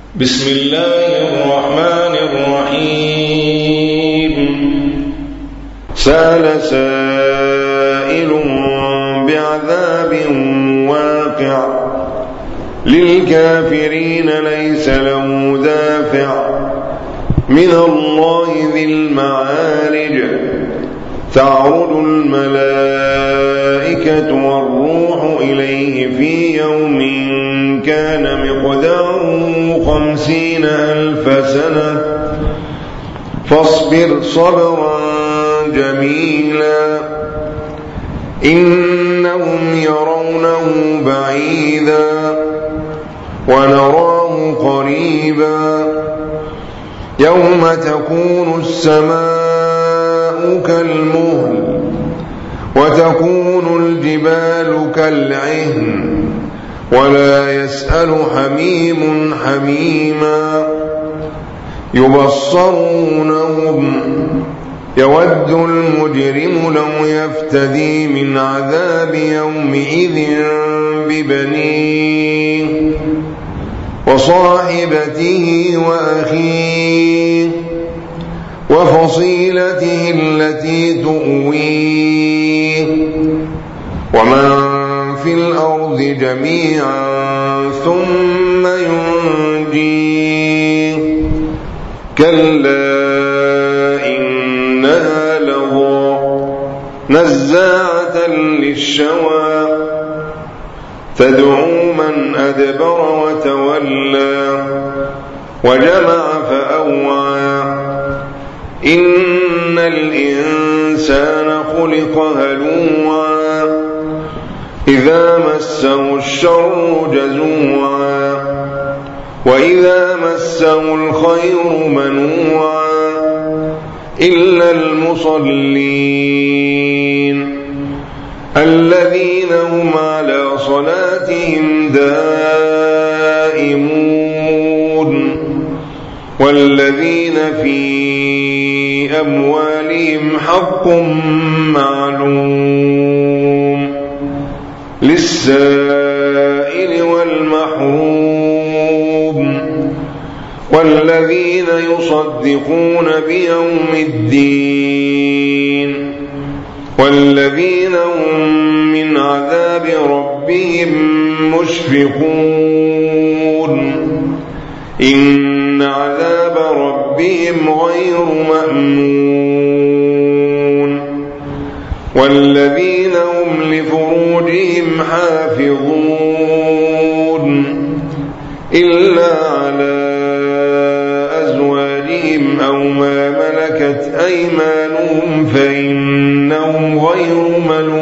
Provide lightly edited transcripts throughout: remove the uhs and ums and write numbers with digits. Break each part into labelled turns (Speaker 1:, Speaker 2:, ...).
Speaker 1: بسم الله الرحمن الرحيم. سأل سائل بعذاب واقع للكافرين ليس له دافع من الله ذي المعارج تعرج الملائكة والروح إليه في يوم كان مقداره 50,000 سنة فاصبر صبرا جميلا إنهم يرونه بعيدا ونراه قريبا يوم تكون السماء كالمهل وتكون الجبال كالعهن ولا يسأل حميم حميما يبصرونهم يود المجرم لو يفتدي من عذاب يومئذ ببنيه وصاحبته وأخيه وفصيلته التي تؤويه ومن في الأرض جميعا ثم ينجيه كلا إنها لظى نزاعة للشوى تدعو من أدبر وتولى وجمع فأوعى إن الإنسان خلق هلوعا إذا مسه الشر جزوعا وإذا مسه الخير منوعا إلا المصلين الذين هم على صلاتهم دائمون والذين في أموالهم حق معلوم للسائل والمحروم والذين يصدقون بيوم الدين والذين هم من عذاب ربهم مشفقون إن عذاب ربهم غير مأمون والذين هم لفروجهم حافظون إلا على أزواجهم أو ما ملكت أيمانهم فإنهم غير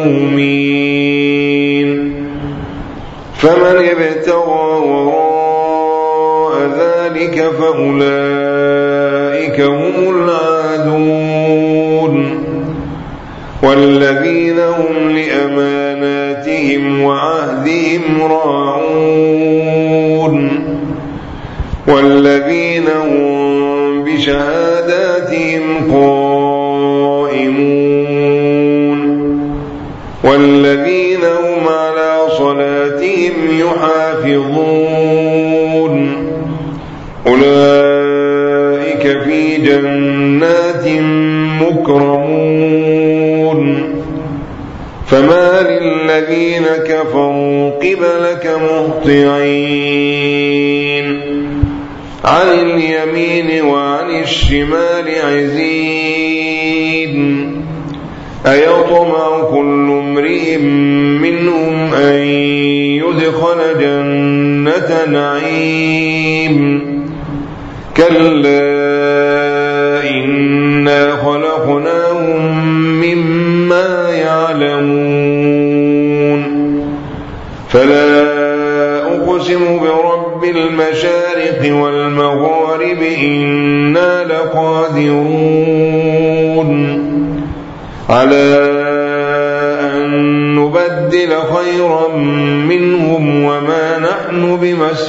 Speaker 1: ملومين فمن ابتغى وراء ذلك فأولئك هم العادون والذين هم لأماناتهم وعهدهم راعون والذين هم بشهاداتهم قائمون والذين هم على صلاتهم يحافظون أولئك في جنات مكرمون فما للذين كفروا قبلك مهطعين عن اليمين وعن الشمال عزين أيطمع كل امرئ منهم أن يدخل جنة نعيم كلا إنا خلقناهم مما يعلمون فلا أقسم برب المشارق والمغارب إنا لقادرون على أن نبدل خيرا منهم وما نحن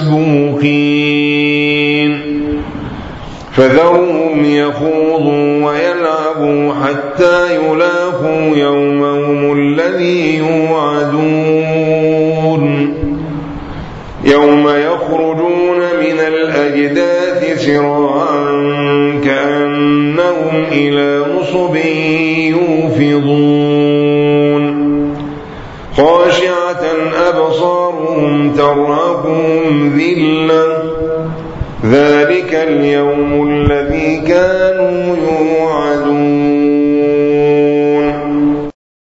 Speaker 1: بمسبوقين فذرهم يخوضوا ويلعبوا حتى يلاقوا يومهم الذي يوعدون يوم يخرجون من الأجداث سراعا كأنهم إلى نصب يوفضون خاشعة أبصارهم ترهقهم ذلة ذلك اليوم الذي كانوا يوعدون